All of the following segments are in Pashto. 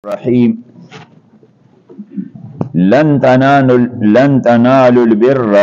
الرحيم لن تنالوا البر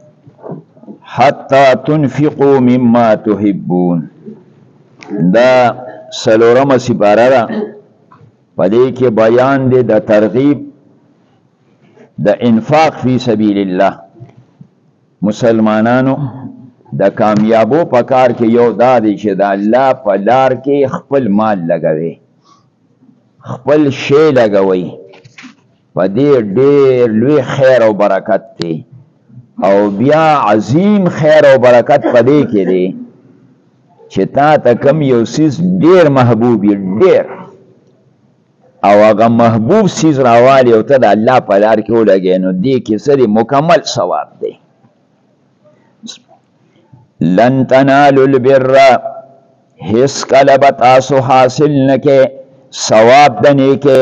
حتى تنفقوا مما تحبون. دا سلورم سپاره ده، پدې کې بیان دی د ترغیب د انفاق فی سبیل الله. مسلمانانو د کامیابو په کار کې یو دا دی چې د الله په لار کې خپل مال لګوي، خپل شی لګوي. په دې ډېر لوی خیر او برکت دی، او بیا عظیم خیر او برکت په دې کې دی چې تا ته کم یو څیز ډېر محبوب وي، ډېر، او هغه محبوب څیز راوالي او ته د الله په لار کې ولګې، نو دې کې څه دی؟ مکمل ثواب دی. لن تنالوا البر، هیڅ کله به تاسو حاصل نه کې ثواب د نیکۍ.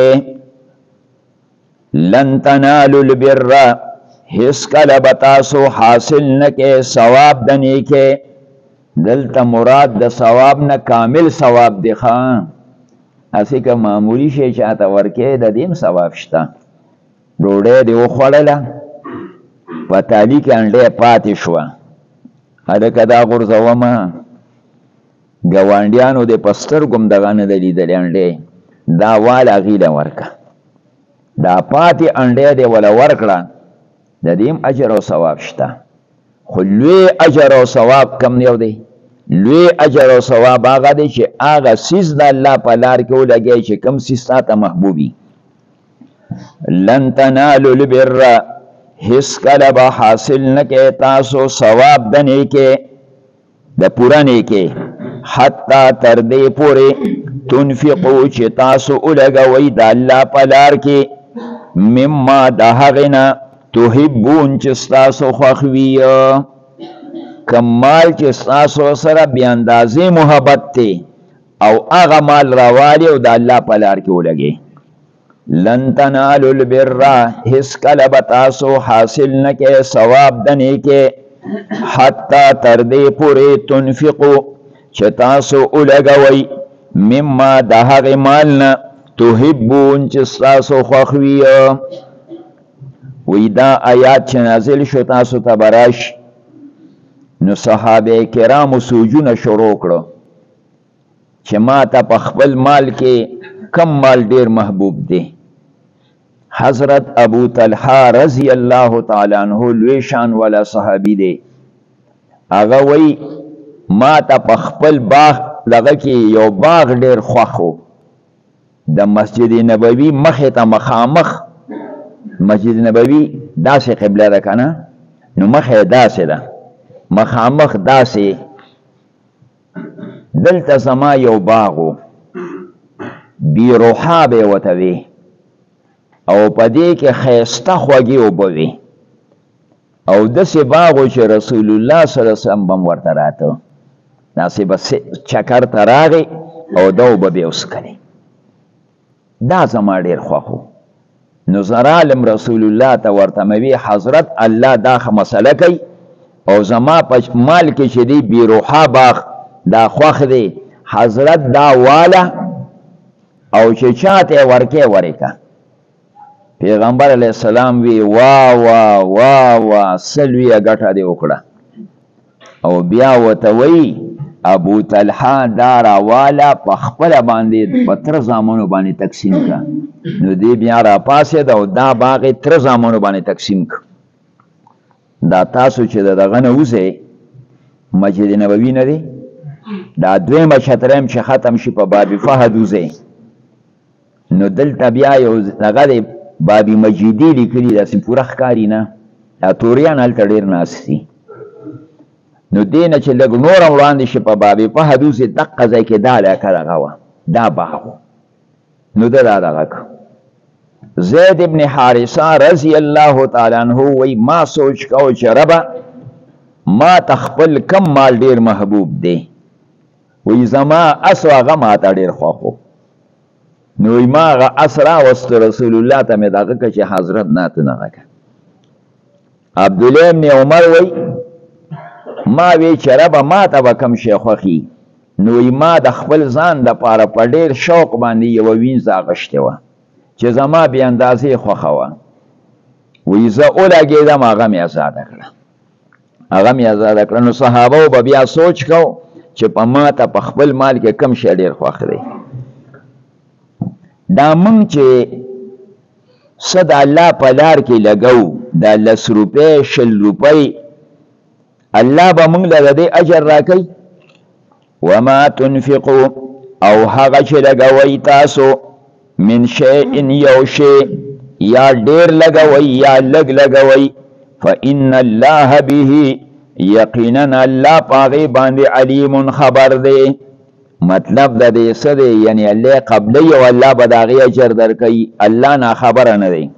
لن تنالوا البر، هیڅ کله به تاسو حاصل نه کې ثواب د نیکۍ. دلته مراد د ثواب نه کامل ثواب دی. ښه، هسې که معمولي شی چاته ورکې د دې هم ثواب شته. ډوډۍ دې وخوړله، په تالي کې انډۍ پاتې شوه، هلکه دا غورځومه، ګاونډیانو دې په سترګو هم دغه نه ده لیدلې انډۍ، دا واله هغې له ورکه، دا پاتې انډۍ دې وله ورکړه، د دې هم اجر او ثواب شته. خو لوی اجر او ثواب کم یو دی؟ لوی اجر او ثواب هغه دی چې هغه څیز د الله په لار کې ولګوي چې کوم څیز تا ته محبوبي. لن تنالوا البر، هیڅ کله به حاصل نه کې تاسو ثواب د نیکۍ، د پوره نیکۍ، حتی تر دې پورې تنفقو چې تاسو ولګوئ د الله په لار کې، مما د هغې نه تحبون چې ستاسو خوښ وي. کم مال چې ستاسو سره بې اندازې محبت دی او هغه مال راوالي او د الله په لار کې ولګي. لن تنالوا البر، هیڅ کله به تاسو حاصل نه کې ثواب د نیکۍ، حتی تر دې پورې تنفقو چې تاسو ولګوئ مما د هغې مال نه تحبون چې ستاسو خوښ وي. وی دا آیات چې نازل شو تاسو ته به راشي، نو صحابه کرامو سوجونه شروع کړو چې ما ته په خپل مال کې کم مال ډیر محبوب دی. حضرت ابو طلحه رضی الله تعالی عنہ لوی شان والا صحابي دی، هغه وی ما ته په خپل باغ لغه کې یو باغ ډیر خوښ و، د مسجد نبوي مخې ته مخامخ. مسجد نبوي داسې قبله ده که نه؟ نو مخې داسې ده، مخامخ داسې. دلته زما یو باغ و، بیروحا به یې ورته وي، او په دې کې ښایسته خوږې اوبه وي، او داسې باغ و چې رسول الله صلی الله علیه وسلم به هم ورته راته، داسې به چکر ته راغی او دا اوبه به یې وڅښلې. دا زما ډېر خوښ و. نو زه رالم رسول الله ته ورته مې وی حضرت الله دا مسله کوي، او زما په مال کې چې دی بیروحا باغ دا خوښ دی، حضرت دا واله او چې چاته یې ورکې ورکه. پیغمبر علیه السلام وی واه واه واه واه څه لویه ګټه دې وکړه. او بیا ورته وی ابو طلحه دا راواله په خپله باندې په تره زامنو باندې تقسیم کړه. نو دې بیا راپاڅېد او دا باغ یې تره زامنو باندې تقسیم کړه. دا تاسو چې د دغه نه وځئ، مسجد نبوي نه دی، دا دویمه چتریم چې ختم شي په باب فهد وځئ، نو دلته بیا یو دغه دی باب مجیدي لیکلي، داسې پوره ښکاري نه، دا توریان هلته ډېر ناست دي. نو دې نه چې لږ نور هم وړاندې شي په باب فهد وځئ، دقه ځای کې دا علاقه دغه وه، دا باغ و. نو ده دا دغه که زید ابن حارثه رضی الله تعالی عنہ وی ما سوچ کو چې ربا ما تخپل کم مال ډیر محبوب دی، وی زما اسو هغه ما ته ډیر خوښ و. نو ما هغه اس راوست رسول الله ته مې دغه که چې حضرت ناته دغه که. عبدالله ابن عمر وی ما وی چې ربا ما ته به کم شی خوښي، نو ما د خپل ځان د پاره په ډیر شوق باندې یو وینځ اغشته و، چې زما بې اندازې خوښه وه وایي زه ولګېدم هغه مې ازاده کړه نو صحابه به بیا سوچ کو چې په ما ته په خپل مال کې کم شی ډېر خوښ دی دا موږ چې څه د الله په لار کې لګو دا 10 روپۍ 20 روپۍ الله به موږ له دې اجر راکوي وما تنفقوا او هغه چې لګوئ تاسو من شیء یو شی یا ډېر لګوئ یا لږ لګوئ فإن الله به یقینا الله پاغي باندې علیم خبر دی مطلب د دې څه دی یعنی الله قبلی او الله به داغي اجر درکوي الله نه خبره نه دی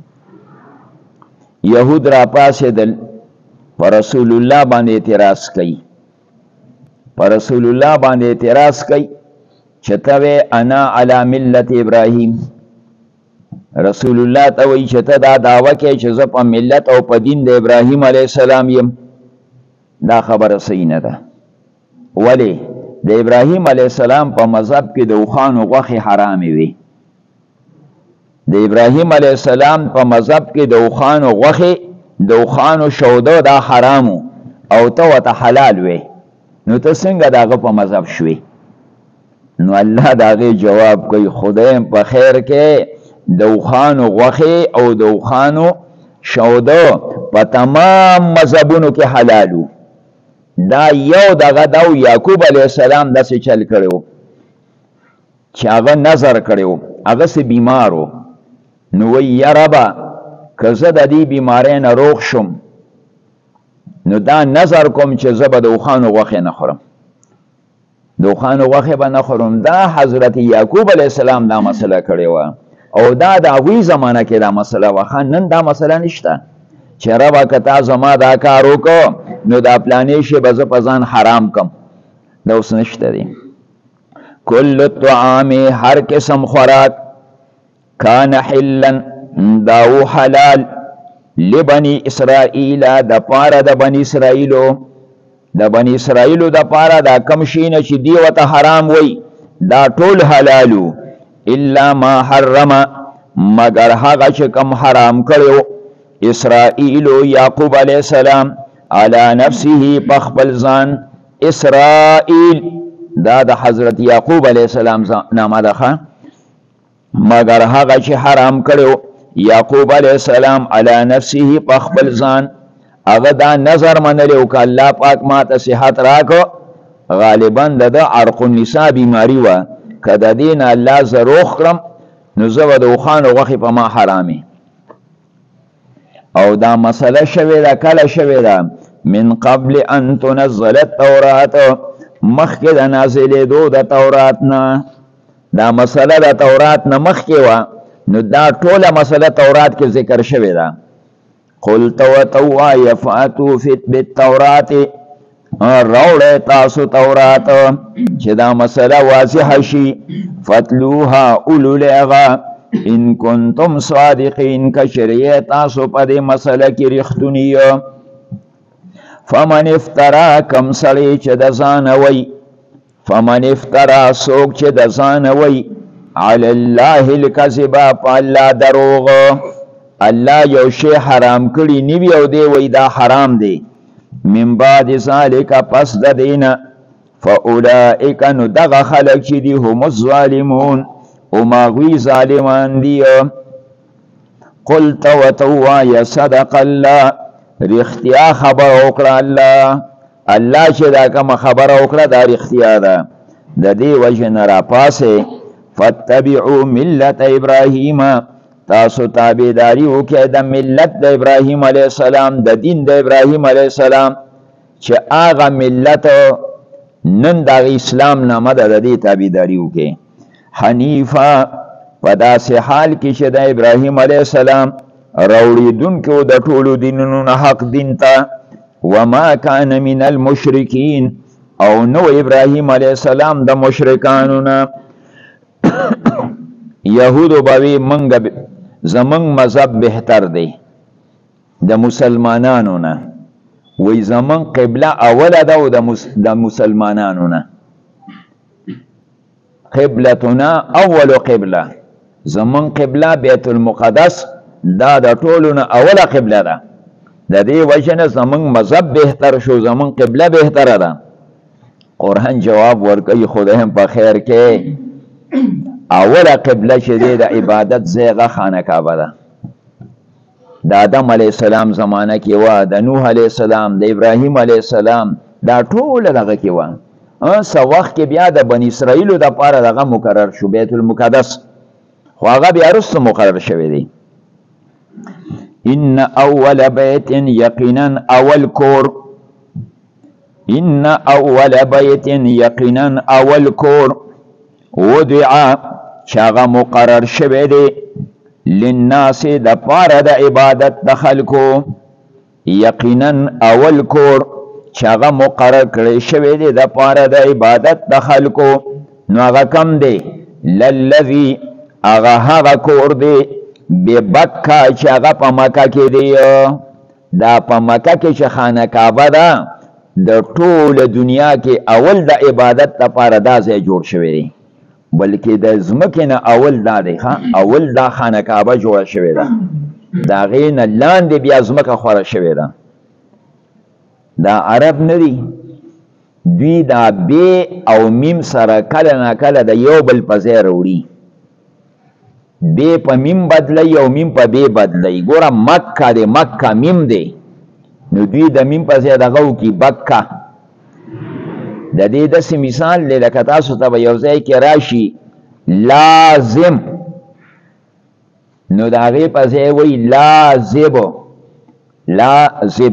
یهود را پاسېدل پر رسول الله باندې اعتراض کوي چې ته انا علی ملت ابراهیم رسول الله ته وایي چې ته دا دعوه کوي چې زه په ملت او په دین د ابراهیم علیه السلام یم دا خبره صحیح نه ده ولې د ابراهیم علیه السلام په مذهب کې د اوښانو غوښې حرامې وي د ابراهیم علیه السلام په مذهب کې د اوښانو غوښې د اوښانو شوده دا حرامو او ته ورته حلال وي نو ته څنګه د هغه په مذهب شوې نو الله د هغې جواب کوي خدایم په خیر کې د اوښانو غوښې او د اوښانو شوده په تمام مذهبونو کې حلالو دا یو دغه دو یعقوب علیه السلام داسې چل کړو چې هغه نظر کړو هغه سه بیمارو نو وی یا ربا که زه د دې بیمارۍ نه روغ شم نو دا نظر کوم چې زه به د اوښانو غوښې نه خورم د اوښانو غوښې به نه خورم دا حضرت یعقوب علیه السلام دا مسله کړې وه او دا د هغوی زمانه کې دا مسله وه نن دا مسله نشته چې ربا که تا زما دا کار وکړو نو دا پلانې شی به زه په ځان حرام کم دا اوس نشته دی کل الطعام هر قسم خوراک کان حلا داو حلال لبنی اسرائیل د پاره د بنی اسرائیلو د پاره دا کم شینه چې دی وته حرام وای دا ټول حلالو الا ما حرم مگر هغه چې کم حرام کړو اسرائیلو یعقوب علیہ السلام علی نفسه پخپل ځان اسرائیل دا د حضرت یعقوب علیہ السلام نامه ده مگر هغه چې حرام کړو یعقوب علیہ السلام علی نفسه پخپل ځان هغه دا نظر منلو ک الله پاک ما ته صحت راکو غالبا د عرق النساء بیماری و کده دین الله زروخ کرم نو زو د خوانو غوخي په ما حرامي او دا مسله شوی دا کله شوی دا من قبل ان تنزل التوراۃ مخکې د نازلې دو د تورات نه دا مسله د تورات نه مخکې و نو دا ټوله مسله تورات کې ذکر شوی دا قلت وتوا يفاتو فت بالتورات روړه تاسو تورات چې دا مسله واضحه شي فتلوها اوللغا ان کنتم صادقین کشریه تاسو په دې مسله کې رښتونی فمن افترا کم سړی چې د ځان وای فمن افترا څوک چې د ځان وای علی الله الکذب فالله دروغ الله یو شی حرام کړي نیوی او دی وای دا حرام دی من بعد ذالک پس د دینه فاولئک نو دغه خلق چې دی هم الظالمون او ماغوی ظالمان دی قلت وتوا یا صدق الله رختیا خبر وکړه الله چې دا کوم خبر وکړه دا رختیا ده د دې وجه نه را پاسه فتبعوا ملت ابراهیم تاسو تابعداري وکړئ د ملت د ابراهیم علیه السلام د دین د ابراهیم علیه السلام چې هغه ملت نن د اسلام نامه د دې تابعداري وکړئ حنیفا په داسې حال کې چې د ابراهیم علیه السلام راوړېدونکو د ټولو دینونو نه حق دین ته وما کان من المشرکین او نو ابراهیم علیه السلام د مشرکانو نه یهودو باوی منګ زمنګ مذهب بهتر دی د مسلمانانو نه وی زمنګ قبله اوله ده او د مسلمانانو نه قبلتنا اول قبله زمون قبله بیت المقدس دا د ټولو نه اوله قبله ده. د دې وجه نه زمون مذهب بهتر شو، زمون قبله بهتره ده. قرآن جواب ورکوي خدای هم په خیر کې. اوله قبله چې دی د عبادت ځای خانه کعبه ده. د آدم علیه السلام زمانه کې وه، د نوح علیه السلام، د ابراهیم علیه السلام، دا ټوله دغه کې وه. څه وخت کې بیا د بني اسرائیلو دپاره دغه مقرر شو بیت المقدس، خو هغه بیا وروسته مقرر شوی دی. ان اول بیت یقینا اول کور، ان اول بیت یقینا اول کور وضع چې هغه مقرر شوی دی للناس د پاره د عبادت د خلکو، یقینا اول کور چې هغه مقرر کړی شوی دی د پاره د عبادت د خلکو، نو هغه کم دی؟ للذي هغه کور دی ببکه چې هغه په مکه کې دی. دا په مکه کې چې خانه کعبه ده، د ټول دنیا کې اول د عبادت لپاره دا ځای جوړ شوی دی، بلکې د ځمکې نه اول دا دی، اول دا خانه کعبه جوړه شوې ده، د هغې نه لاندې بیا ځمکه خوره شوې ده. دا عرب نه دي، دوی دا بې او میم سره کله نه کله د یو بل په ځای راوړي، بې په میم بدلی او میم په بې بدلی. ګوره مکه دی، مکه میم دی، نو دوی د میم په ځای دغه وکړي بکه. د دې داسې مثال دی لکه تاسو ته به یو ځای کې راشي لازم، نو د هغې په ځای وایي لازب. لازب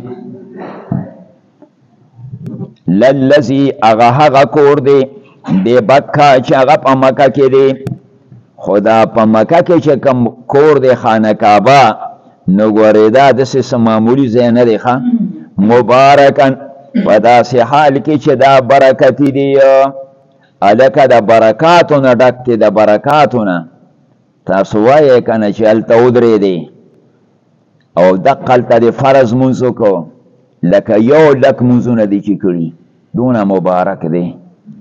للذي هغه کور دی ببکه چې هغه په مکه کې دی. خو دا په مکه کې چې کوم کور دی خانه کعبه، نو ګورې دا داسې څه معمولي ځای نه دی، مبارکن په داسې حال کې چې دا برکتي دی، هلکه د برکاتو نه ډک دی، د برکاتو نه. تاسو وایئ که نه چې هلته ودرېدی او دقه هلته د فرض مونځ وکړو، لکه یو لک مونځونه دي چې کړي، دونه مبارک دی.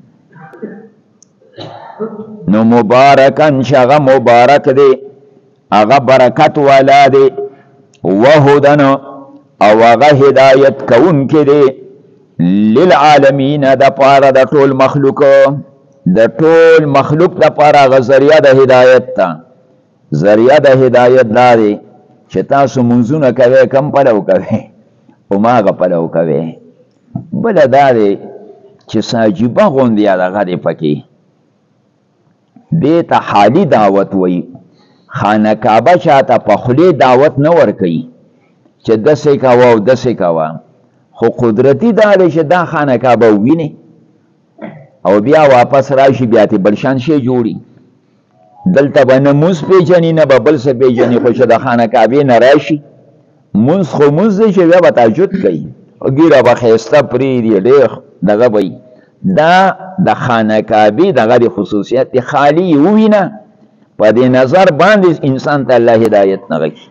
نو مبارکن چې هغه مبارک دی، هغه برکت والا دی، وهدن او هغه هدایت کوونکی دی للعالمین د پاره د ټول مخلوق، د ټول مخلوق د پاره هغه ذریعه د هدایت ته. ذریعه د هدایت دا دی چې تاسو منځونه کوئ کم پلو کوئ، هماغه پلو کوئ. بله دا دی چې څه عجیبه غوندې دغه دی پکې، دې ته حالي دعوت وایي. خانه کعبه چاته په خولې دعوت نه ورکوي چې داسې کوه او داسې کوه، خو قدرتی دا دی چې دا خانه کعبه وویني او بیا واپس راشي، بیا ترې بل شان شی جوړي. دلته به نه مونځ پېژني نه به بل څه پېژني، خو چې د خانه کعبې نه راشي، مونځ خو مونځ دی چې بیا به تهجد کوي، ګیره به ښایسته پرېږدي، ډېر دغه به وي. دا د خانه کعبې دغه د خصوصیت دی، خالي یې ووینه، په دې نظر باندې انسان ته الله هدایت نه غږي.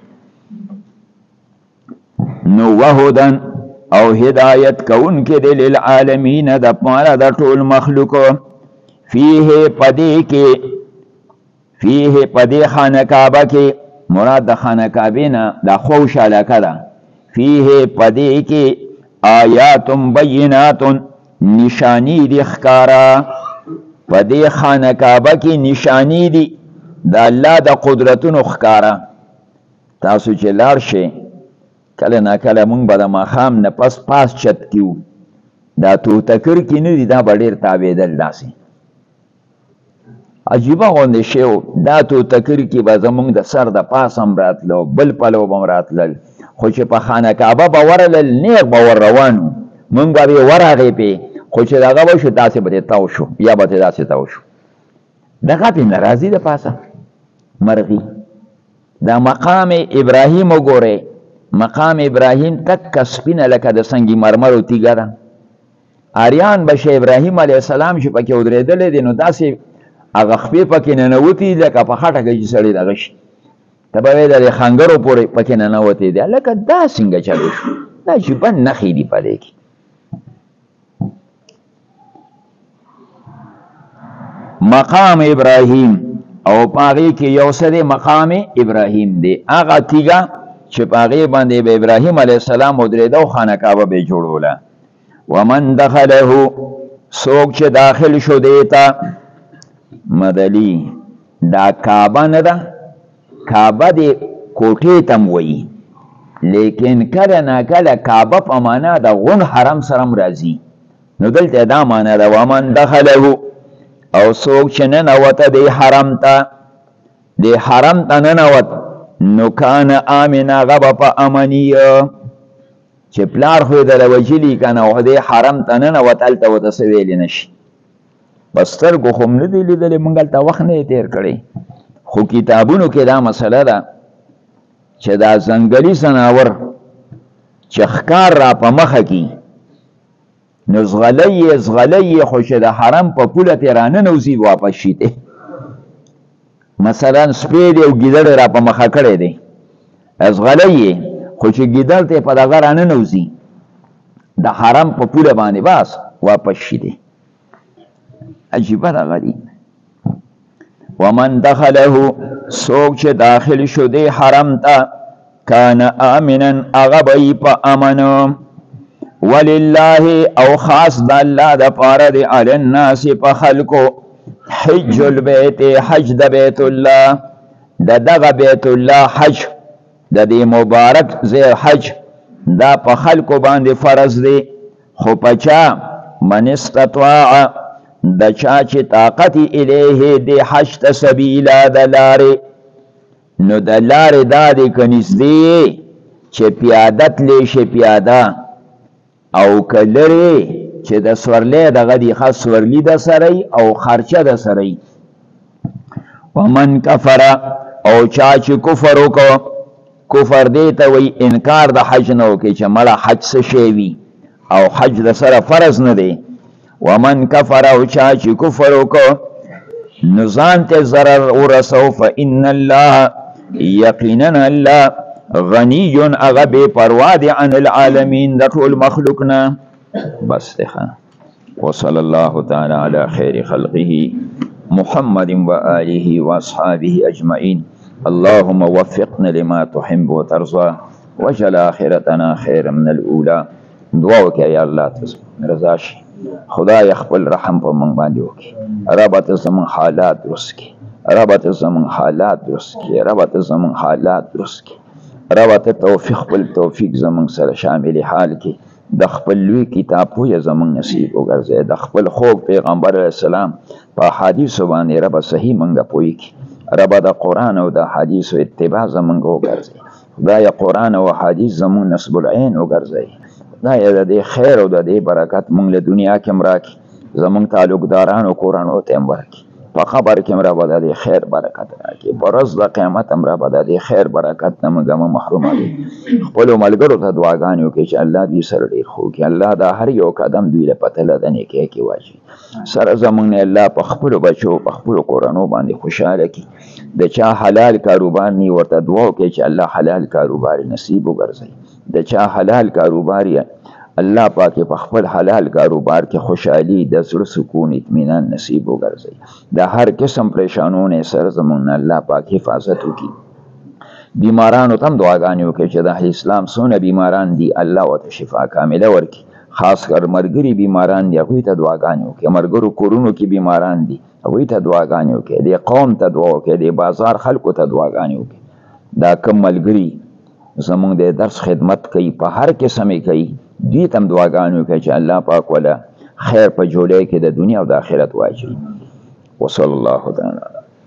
نو وهدن او هدایت کوونکی دی للعالمین د پاره د ټول مخلوقو. فیه پدې کې، فیه پدې خانه کعبه کې، مراد د خانه کعبې نه د خوش علاقه ده. فیه پدې کې آیات بینات نشانی دی ښکارا، پدې خانه کعبه کې نشانی دی د الله د قدرتونو ښکارا. تاسو چې لاړ شئ کله نا کله مونږ به د ماښام نه پاس چت کې وو، دا توتکر کې نه دي، دا به ډېر تاوېدل داسې عجیبه غوندې شی و. دا توتکر کې به زمونږ د سر د پاس هم راتلو، بل پلو به هم راتلل، خو چې په خانه کعبه به ورلل نیغ به ور روان وو، مونږ به یې ورغې پې، خو چې دغه به شو داسې به ترې تاو شو، یا به ترې داسې تاو شو، دغه پې نه راځي د پاسه مرغي. دا مقام ابراهیم وګورئ، مقام ابراهیم تک سپینه لکه د سنگ مرمرو تیږه ده. آریان به شه ابراهیم علیه السلام چې پکې ودرېدلی دی، نو داسې هغه خپې پکې ننوتې لکه په خټه کې چې سړی دغه شي، ته به وایې د خنګرو پورې پکې ننوتې دی، لکه دا څنګه چلو شو؟ دا عجیبه نښې دي په دې کې. مقام ابراهیم او پاغي کې یو سره مقام ابراهیم دی هغه تیګه چې پاغي باندې به ابراهیم علیه السلام ودرېده او خانه کعبه به جوړوله ومن دخله سوک چې داخل شو دیتا مدلی دا کعبه نه ده کعبه دی کوټې تم وایي لیکن کله نه کله کعبه په معنا د غون حرم سره راځي نو دلته دا معنا ده ومن دخله او سوک چې ننوته دی حرم ته دی حرم ته ننوت نو کان آمنا غبه په امنیه چې پلار خو د وجلی کنه او د حرم ته ننوت هلته ورته څه ویلی نشي په سترګو خو هم نه دی لیدلی موږ هلته وخت نه تیر کړی خو کتابونو کې دا مسله ده چې دا ځنګلي ځناور چې ښکار را په مخه کې نو زغلی خو چې د حرم په پوله تې راننوځي واپس شي دی مثلا سپی دی او ګیدړ را په مخه کړی دی زغلی خو چې ګیدړ ته په دغه راننوځي د حرم په پوله باندې بس واپس شي دی عجیبه دغه دی ومن دخله سوک چې داخل شو دی حرم ته کان آمنا هغه به په امن ولله او خاص د الله د پاره دی علی الناس په خلکو حج البیت حج د بیت الله د دغه بیت الله حج د دې مبارک زی حج دا په خلکو باندې فرض دی خو پچا من استطاع د چا چې طاقت الیه دی حج ته سبیلا د لارې نو د لارې دا دی که نږدې چې پیاده تلی شي پیاده او که لرې چې د سورلی دغه دی ښه سورلي د سره او خرچه د سره ومن کفر او چا چې کفر وکړو کفر دی ته وایي انکار د حج نه وکړي چې مړه حج څه شی وي او حج د سره فرض نه دی ومن کفر او چا چې کفر وکړو نو ځان ته ضرر ورسو فإن الله یقینا الله غنی هغه بې پروا دی عن العالمین د ټول مخلوق نه بس دی وصلی الله تعالی علی خیر خلقه محمد وآله واصحابه اجمعین اللهم وفقنا لما تحب وترضى وجل آخرتنا خير من الاولى دعا وکړه یا الله ته رضا شي خدای خپل رحم په موږ باندې وکړي رب ته زموږ حالات درست کړي رب ته زموږ حالات درست کړي رب ته زموږ حالات درست کړي رب ته توفیق خپل توفیق زموږ سره شامل حال کړي د خپل لوی کتاب پوهه زموږ نصیب وګرځي د خپل خوږ پیغمبر علیه السلام په حدیثو باندې رب صحیح موږ پوهی کړي رب د قرآن او د حدیثو اتباع زموږ وګرځي خدای قرآن او حدیث زموږ نصب العین وګرځي خدای د دې خیر او د دې برکت موږ له دنیا کې هم راکړي زموږ تعلقدارانو کورانو ته هم ورکړي په قبر کې هم رب د دې خیر برکت راکړي په ورځ د قیامت هم رب د دې خیر برکت نه موږ محروموي خپلو ملګرو ته دعاګانې وکړي چې الله دوی سره ډېر ښه وکړي الله دا هر یو قدم دوی له پتله د نیکۍ کې واچوي سره زموږ نه الله په خپلو بچو په خپلو کورانو باندې خوشحاله کړي د چا حلال کاروبار نی ورته دعا وکړي چې الله حلال کاروبار نصیب وګرځوي د چا حلال کاروبار الله پاک په خپل حلال کاروبار کې خوشحالي د زړه سکون اطمینان نصیب وګرځي د هر قسم پریشانونو سره زموږ الله پاک حفاظت وکړي بیمارانو ته هم دعاګانې وکړي چې د اسلام څونه بیماران دي الله ورته شفا کامله ورکړي خاص کر مرګري بیماران دي هغوی ته دعاګانې وکړي مرګرو کورونو کې بیماران دي هغوی ته دعاګانې وکړي د قوم ته دعا وکړي د بازار خلکو ته دعاګانې وکړي دا کم ملګري زموږ د درس خدمت کوي په هر قسم یې کوي دوی ته هم دعاګانې وکړي چې الله پاک وله خیر په جوړۍ کې د دنیا او د آخرت واچوي وصلی الله تعالی